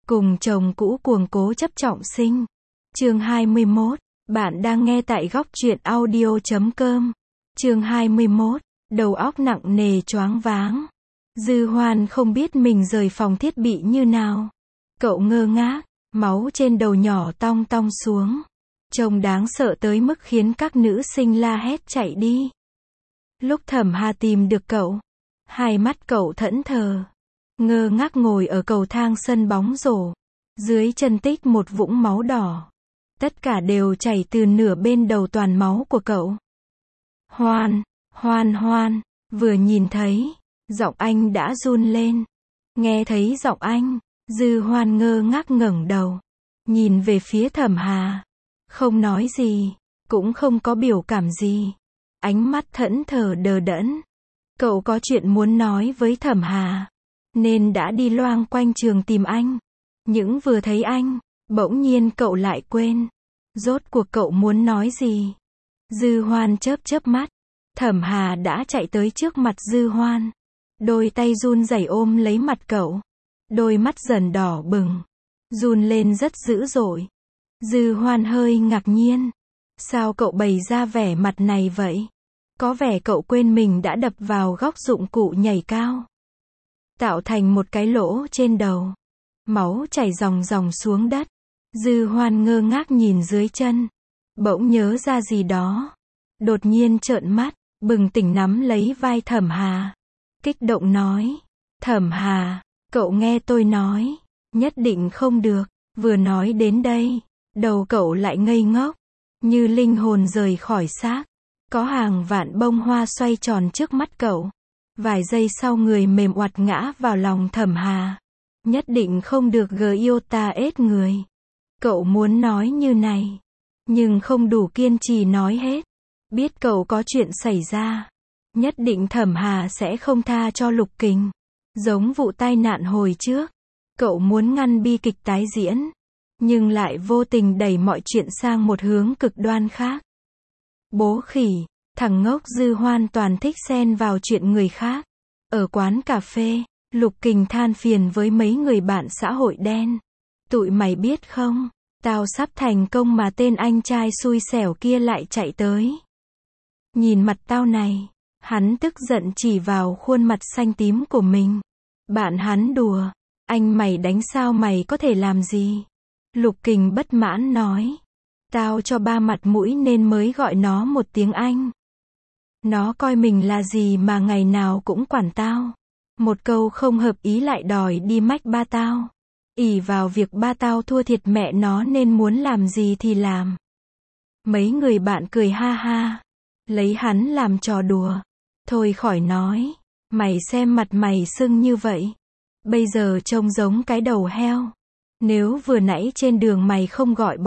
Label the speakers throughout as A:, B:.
A: Cùng chồng cũ cuồng cố chấp trọng sinh. Chương 21. Bạn đang nghe tại góc truyện audio.com. Chương 21. Đầu óc nặng nề choáng váng. Dư Hoan không biết mình rời phòng thiết bị như nào. Cậu ngơ ngác, máu trên đầu nhỏ tong tong xuống. Trông đáng sợ tới mức khiến các nữ sinh la hét chạy đi. Lúc Thẩm Hà tìm được cậu, hai mắt cậu thẫn thờ, ngơ ngác ngồi ở cầu thang sân bóng rổ. Dưới chân tích một vũng máu đỏ. Tất cả đều chảy từ nửa bên đầu toàn máu của cậu. Hoan, Hoan Hoan, vừa nhìn thấy, giọng anh đã run lên. Nghe thấy giọng anh, Dư Hoan ngơ ngác ngẩng đầu, nhìn về phía Thẩm Hà. Không nói gì, cũng không có biểu cảm gì. Ánh mắt thẫn thờ đờ đẫn. Cậu có chuyện muốn nói với Thẩm Hà, nên đã đi loang quanh trường tìm anh. Nhưng vừa thấy anh, bỗng nhiên cậu lại quên. Rốt cuộc cậu muốn nói gì? Dư Hoan chớp chớp mắt. Thẩm Hà đã chạy tới trước mặt Dư Hoan. Đôi tay run rẩy ôm lấy mặt cậu. Đôi mắt dần đỏ bừng. Run lên rất dữ dội. Dư Hoan hơi ngạc nhiên. Sao cậu bày ra vẻ mặt này vậy? Có vẻ cậu quên mình đã đập vào góc dụng cụ nhảy cao, tạo thành một cái lỗ trên đầu. Máu chảy ròng ròng xuống đất. Dư Hoan ngơ ngác nhìn dưới chân. Bỗng nhớ ra gì đó. Đột nhiên trợn mắt, bừng tỉnh nắm lấy vai Thẩm Hà. Kích động nói. Thẩm Hà, cậu nghe tôi nói. Nhất định không được. Vừa nói đến đây, đầu cậu lại ngây ngốc. Như linh hồn rời khỏi xác. Có hàng vạn bông hoa xoay tròn trước mắt cậu. Vài giây sau người mềm oặt ngã vào lòng Thẩm Hà. Nhất định không được yêu ta ết người. Cậu muốn nói như này, nhưng không đủ kiên trì nói hết. Biết cậu có chuyện xảy ra, nhất định Thẩm Hà sẽ không tha cho Lục Kình. Giống vụ tai nạn hồi trước, cậu muốn ngăn bi kịch tái diễn, nhưng lại vô tình đẩy mọi chuyện sang một hướng cực đoan khác. Bố khỉ, thằng ngốc Dư Hoan toàn thích xen vào chuyện người khác. Ở quán cà phê, Lục Kình than phiền với mấy người bạn xã hội đen. Tụi mày biết không, tao sắp thành công mà tên anh trai xui xẻo kia lại chạy tới. Nhìn mặt tao này, hắn tức giận chỉ vào khuôn mặt xanh tím của mình. Bạn hắn đùa, anh mày đánh sao mày có thể làm gì? Lục Kình bất mãn nói. Tao cho ba mặt mũi nên mới gọi nó một tiếng anh. Nó coi mình là gì mà ngày nào cũng quản tao. Một câu không hợp ý lại đòi đi mách ba tao. Ỷ vào việc ba tao thua thiệt mẹ nó nên muốn làm gì thì làm. Mấy người bạn cười ha ha, lấy hắn làm trò đùa. Thôi khỏi nói, mày xem mặt mày sưng như vậy, bây giờ trông giống cái đầu heo. Nếu vừa nãy trên đường mày không gọi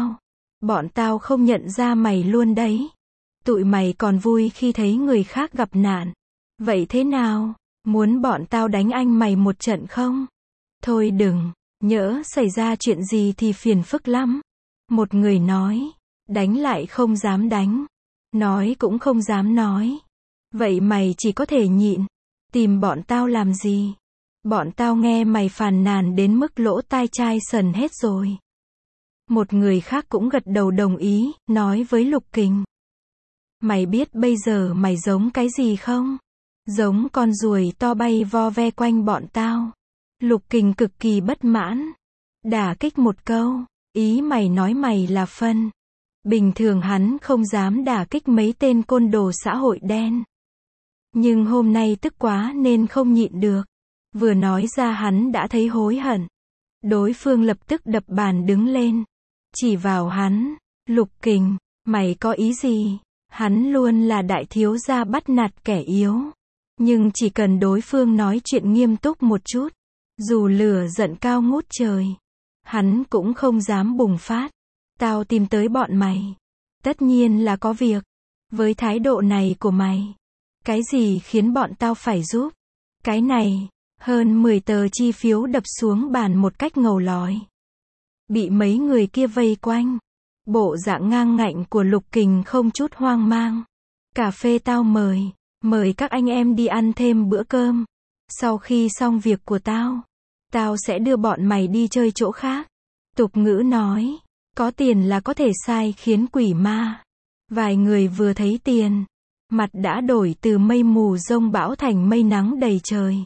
A: bọn tao không nhận ra mày luôn đấy. Tụi mày còn vui khi thấy người khác gặp nạn. Vậy thế nào, muốn bọn tao đánh anh mày một trận không? Thôi đừng, nhỡ xảy ra chuyện gì thì phiền phức lắm. Một người nói, đánh lại không dám đánh, nói cũng không dám nói. Vậy mày chỉ có thể nhịn, tìm bọn tao làm gì? Bọn tao nghe mày phàn nàn đến mức lỗ tai chai sần hết rồi. Một người khác cũng gật đầu đồng ý, nói với Lục Kình. Mày biết bây giờ mày giống cái gì không? Giống con ruồi to bay vo ve quanh bọn tao. Lục Kình cực kỳ bất mãn. Đả kích một câu, ý mày nói mày là phân. Bình thường hắn không dám đả kích mấy tên côn đồ xã hội đen. Nhưng hôm nay tức quá nên không nhịn được. Vừa nói ra hắn đã thấy hối hận. Đối phương lập tức đập bàn đứng lên. Chỉ vào hắn. Lục Kình, mày có ý gì? Hắn luôn là đại thiếu gia bắt nạt kẻ yếu. Nhưng chỉ cần đối phương nói chuyện nghiêm túc một chút, dù lửa giận cao ngút trời, hắn cũng không dám bùng phát. Tao tìm tới bọn mày, tất nhiên là có việc. Với thái độ này của mày, cái gì khiến bọn tao phải giúp? Cái này, hơn 10 tờ chi phiếu đập xuống bàn một cách ngầu lòi. Bị mấy người kia vây quanh. Bộ dạng ngang ngạnh của Lục Kình không chút hoang mang. Cà phê tao mời các anh em đi ăn thêm bữa cơm. Sau khi xong việc của tao, Tao sẽ đưa bọn mày đi chơi chỗ khác. Tục ngữ nói, có tiền là có thể sai khiến quỷ ma. Vài người vừa thấy tiền, mặt đã đổi từ mây mù giông bão thành mây nắng đầy trời.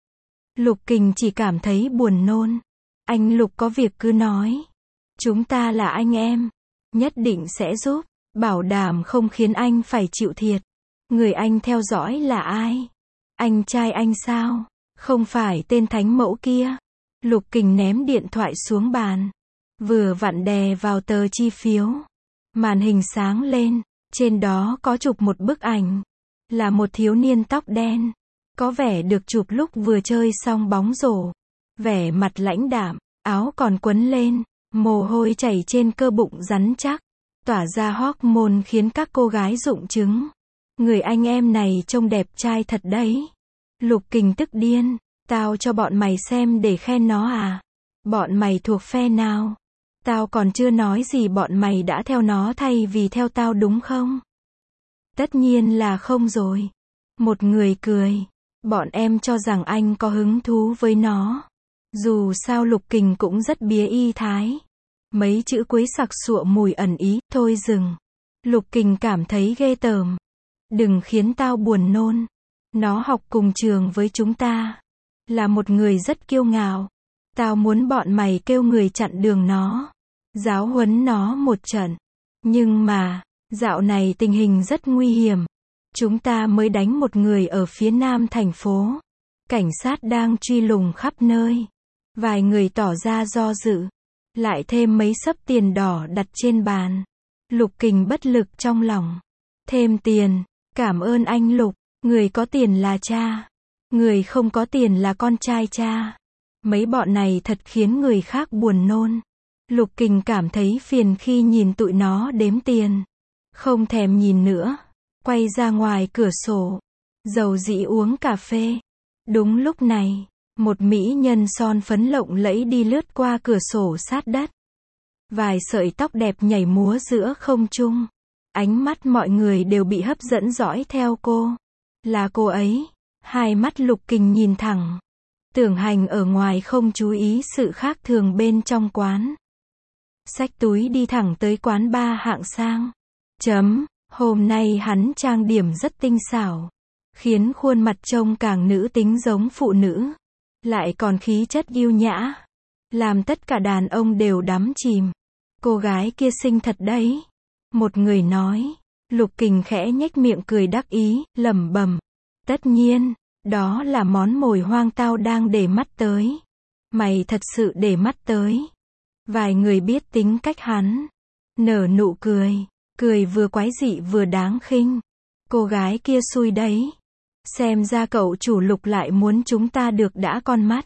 A: Lục Kình chỉ cảm thấy buồn nôn. Anh Lục có việc cứ nói. Chúng ta là anh em, nhất định sẽ giúp, bảo đảm không khiến anh phải chịu thiệt. Người anh theo dõi là ai? Anh trai anh sao? Không phải tên thánh mẫu kia. Lục Kình ném điện thoại xuống bàn, vừa vặn đè vào tờ chi phiếu. Màn hình sáng lên, trên đó có chụp một bức ảnh, là một thiếu niên tóc đen, có vẻ được chụp lúc vừa chơi xong bóng rổ, vẻ mặt lãnh đạm, áo còn quấn lên, mồ hôi chảy trên cơ bụng rắn chắc, tỏa ra hormone khiến các cô gái rụng trứng. Người anh em này trông đẹp trai thật đấy. Lục Kình tức điên, tao cho bọn mày xem để khen nó à? Bọn mày thuộc phe nào? Tao còn chưa nói gì bọn mày đã theo nó thay vì theo tao đúng không? Tất nhiên là không rồi. Một người cười. Bọn em cho rằng anh có hứng thú với nó. Dù sao Lục Kình cũng rất bía y thái. Mấy chữ cuối sặc sụa mùi ẩn ý, thôi dừng. Lục Kình cảm thấy ghê tởm. Đừng khiến tao buồn nôn. Nó học cùng trường với chúng ta. Là một người rất kiêu ngạo. Tao muốn bọn mày kêu người chặn đường nó. Giáo huấn nó một trận. Nhưng mà, dạo này tình hình rất nguy hiểm. Chúng ta mới đánh một người ở phía nam thành phố. Cảnh sát đang truy lùng khắp nơi. Vài người tỏ ra do dự. Lại thêm mấy xấp tiền đỏ đặt trên bàn. Lục Kình bất lực trong lòng. Thêm tiền. Cảm ơn anh Lục. Người có tiền là cha. Người không có tiền là con trai cha. Mấy bọn này thật khiến người khác buồn nôn. Lục Kình cảm thấy phiền khi nhìn tụi nó đếm tiền. Không thèm nhìn nữa. Quay ra ngoài cửa sổ. Dầu dĩ uống cà phê. Đúng lúc này, một mỹ nhân son phấn lộng lẫy đi lướt qua cửa sổ sát đất. Vài sợi tóc đẹp nhảy múa giữa không trung. Ánh mắt mọi người đều bị hấp dẫn dõi theo cô. Là cô ấy. Hai mắt Lục Kình nhìn thẳng. Tưởng Hành ở ngoài không chú ý sự khác thường bên trong quán. Xách túi đi thẳng tới quán bar hạng sang. Hôm nay hắn trang điểm rất tinh xảo. Khiến khuôn mặt trông càng nữ tính giống phụ nữ. Lại còn khí chất yêu nhã. Làm tất cả đàn ông đều đắm chìm. Cô gái kia xinh thật đấy. Một người nói. Lục Kình khẽ nhếch miệng cười đắc ý, lẩm bẩm. Tất nhiên, đó là món mồi hoang tao đang để mắt tới. Mày thật sự để mắt tới. Vài người biết tính cách hắn. Nở nụ cười. Cười vừa quái dị vừa đáng khinh. Cô gái kia xui đấy. Xem ra cậu chủ Lục lại muốn chúng ta được đã con mắt.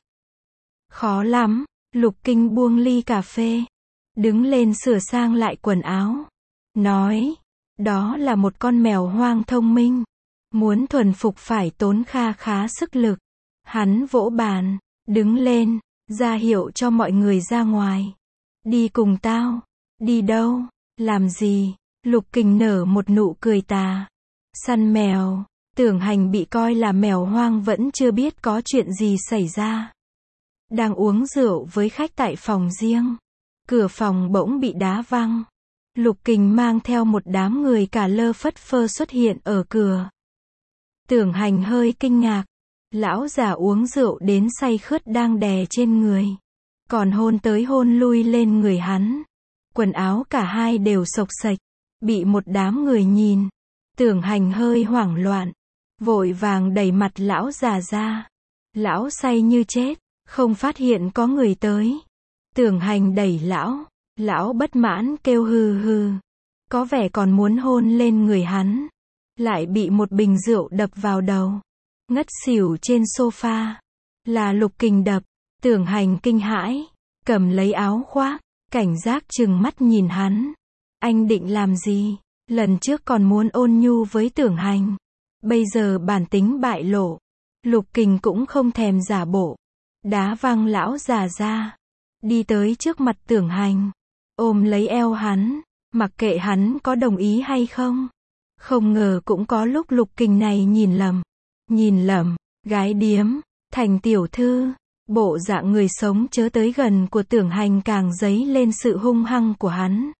A: Khó lắm. Lục Kình buông ly cà phê. Đứng lên sửa sang lại quần áo. Nói. Đó là một con mèo hoang thông minh. Muốn thuần phục phải tốn kha khá sức lực. Hắn vỗ bàn. Đứng lên. Ra hiệu cho mọi người ra ngoài. Đi cùng tao. Đi đâu? Làm gì? Lục Kình nở một nụ cười tà. Săn mèo. Tưởng Hành bị coi là mèo hoang vẫn chưa biết có chuyện gì xảy ra. Đang uống rượu với khách tại phòng riêng. Cửa phòng bỗng bị đá văng. Lục Kình mang theo một đám người cả lơ phất phơ xuất hiện ở cửa. Tưởng Hành hơi kinh ngạc. Lão già uống rượu đến say khướt đang đè trên người. Còn hôn tới hôn lui lên người hắn. Quần áo cả hai đều xộc xệch. Bị một đám người nhìn. Tưởng Hành hơi hoảng loạn. Vội vàng đẩy mặt lão già ra. Lão say như chết. Không phát hiện có người tới. Tưởng Hành đẩy lão. Lão bất mãn kêu hừ hừ. Có vẻ còn muốn hôn lên người hắn. Lại bị một bình rượu đập vào đầu. Ngất xỉu trên sofa. Là Lục Kình đập. Tưởng Hành kinh hãi. Cầm lấy áo khoác. Cảnh giác trừng mắt nhìn hắn. Anh định làm gì? Lần trước còn muốn ôn nhu với Tưởng Hành. Bây giờ bản tính bại lộ. Lục Kình cũng không thèm giả bộ. Đá văng lão già ra. Đi tới trước mặt Tưởng Hành. Ôm lấy eo hắn. Mặc kệ hắn có đồng ý hay không. Không ngờ cũng có lúc Lục Kình này nhìn lầm. Gái điếm. Thành tiểu thư. Bộ dạng người sống chớ tới gần của Tưởng Hành càng dấy lên sự hung hăng của hắn.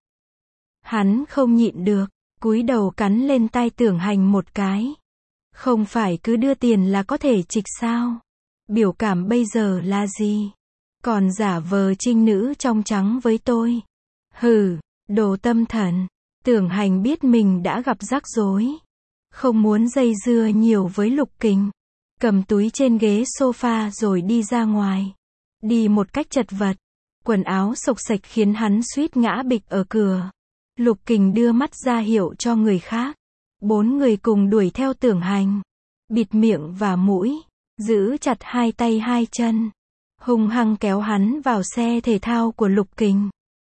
A: Hắn không nhịn được, cúi đầu cắn lên tai Tưởng Hành một cái. Không phải cứ đưa tiền là có thể trịch sao? Biểu cảm bây giờ là gì? Còn giả vờ trinh nữ trong trắng với tôi. Hừ, đồ tâm thần. Tưởng Hành biết mình đã gặp rắc rối. Không muốn dây dưa nhiều với Lục Kình. Cầm túi trên ghế sofa rồi đi ra ngoài. Đi một cách chật vật. Quần áo xộc xệch khiến hắn suýt ngã bịch ở cửa. Lục Kình đưa mắt ra hiệu cho người khác. 4 người cùng đuổi theo Tưởng Hành. Bịt miệng và mũi. Giữ chặt hai tay hai chân. Hung hăng kéo hắn vào xe thể thao của Lục Kình.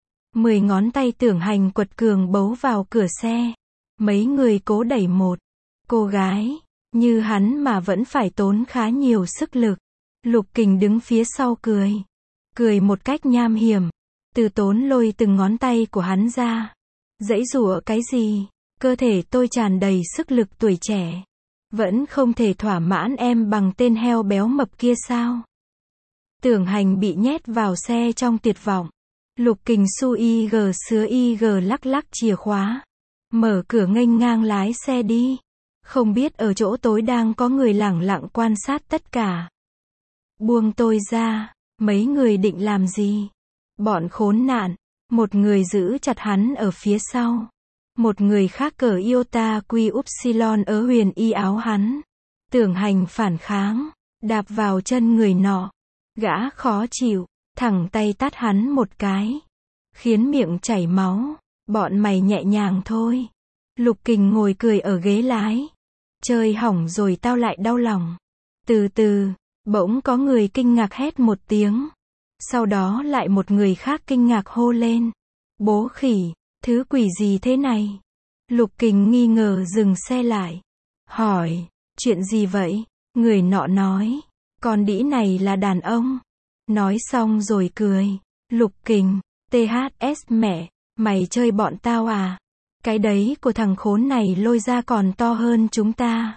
A: 10 ngón tay Tưởng Hành quật cường bấu vào cửa xe. Mấy người cố đẩy một cô gái như hắn mà vẫn phải tốn khá nhiều sức lực. Lục Kình đứng phía sau cười. Cười một cách nham hiểm. Từ Tốn lôi từng ngón tay của hắn ra. Giãy giụa cái gì? Cơ thể tôi tràn đầy sức lực tuổi trẻ. Vẫn không thể thỏa mãn em bằng tên heo béo mập kia sao? Tưởng Hành bị nhét vào xe trong tuyệt vọng. Lục Kình su IG sứa IG lắc lắc chìa khóa. Mở cửa nghênh ngang lái xe đi. Không biết ở chỗ tối đang có người lẳng lặng quan sát tất cả. Buông tôi ra. Mấy người định làm gì? Bọn khốn nạn. Một người giữ chặt hắn ở phía sau. Một người khác cởi Iota Quy Upsilon ở huyền y áo hắn. Tưởng Hành phản kháng. Đạp vào chân người nọ. Gã khó chịu. Thẳng tay tát hắn một cái. Khiến miệng chảy máu. Bọn mày nhẹ nhàng thôi. Lục Kình ngồi cười ở ghế lái. Chơi hỏng rồi tao lại đau lòng. Từ từ, bỗng có người kinh ngạc hét một tiếng. Sau đó lại một người khác kinh ngạc hô lên. Bố khỉ, thứ quỷ gì thế này? Lục Kình nghi ngờ dừng xe lại. Hỏi, chuyện gì vậy? Người nọ nói, con đĩ này là đàn ông. Nói xong rồi cười. Lục Kình, THS mẹ, mày chơi bọn tao à? Cái đấy của thằng khốn này lôi ra còn to hơn chúng ta.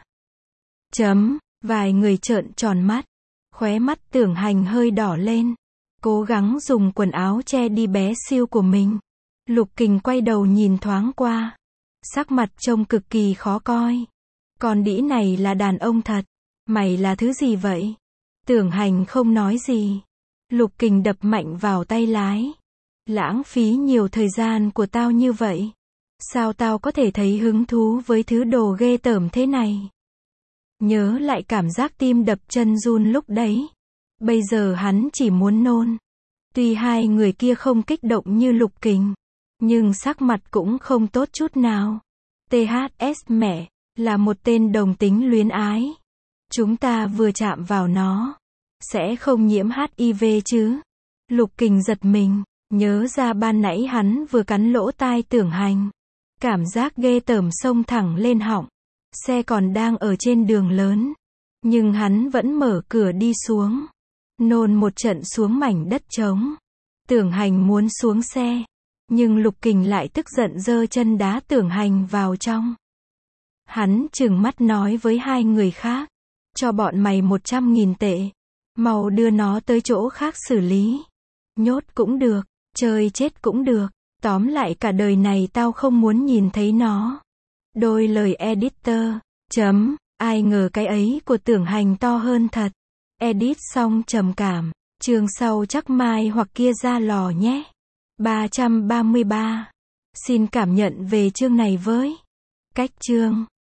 A: Vài người trợn tròn mắt. Khóe mắt Tưởng Hành hơi đỏ lên. Cố gắng dùng quần áo che đi bé siêu của mình. Lục Kình quay đầu nhìn thoáng qua. Sắc mặt trông cực kỳ khó coi. Con đĩ này là đàn ông thật. Mày là thứ gì vậy? Tưởng Hành không nói gì. Lục Kình đập mạnh vào tay lái. Lãng phí nhiều thời gian của tao như vậy. Sao tao có thể thấy hứng thú với thứ đồ ghê tởm thế này? Nhớ lại cảm giác tim đập chân run lúc đấy. Bây giờ hắn chỉ muốn nôn. Tuy hai người kia không kích động như Lục Kình, nhưng sắc mặt cũng không tốt chút nào. THS mẹ, là một tên đồng tính luyến ái. Chúng ta vừa chạm vào nó. Sẽ không nhiễm HIV chứ? Lục Kình giật mình, nhớ ra ban nãy hắn vừa cắn lỗ tai Tưởng Hành. Cảm giác ghê tởm xông thẳng lên họng. Xe còn đang ở trên đường lớn. Nhưng hắn vẫn mở cửa đi xuống. Nôn một trận xuống mảnh đất trống. Tưởng Hành muốn xuống xe. Nhưng Lục Kình lại tức giận giơ chân đá Tưởng Hành vào trong. Hắn trừng mắt nói với hai người khác. Cho bọn mày 100.000 tệ. Mau đưa nó tới chỗ khác xử lý. Nhốt cũng được. Chơi chết cũng được. Tóm lại cả đời này tao không muốn nhìn thấy nó. Đôi lời editor. Ai ngờ cái ấy của Tưởng Hành to hơn thật. Edit xong trầm cảm. Chương sau chắc mai hoặc kia ra lò nhé. 333. Xin cảm nhận về chương này với cách chương.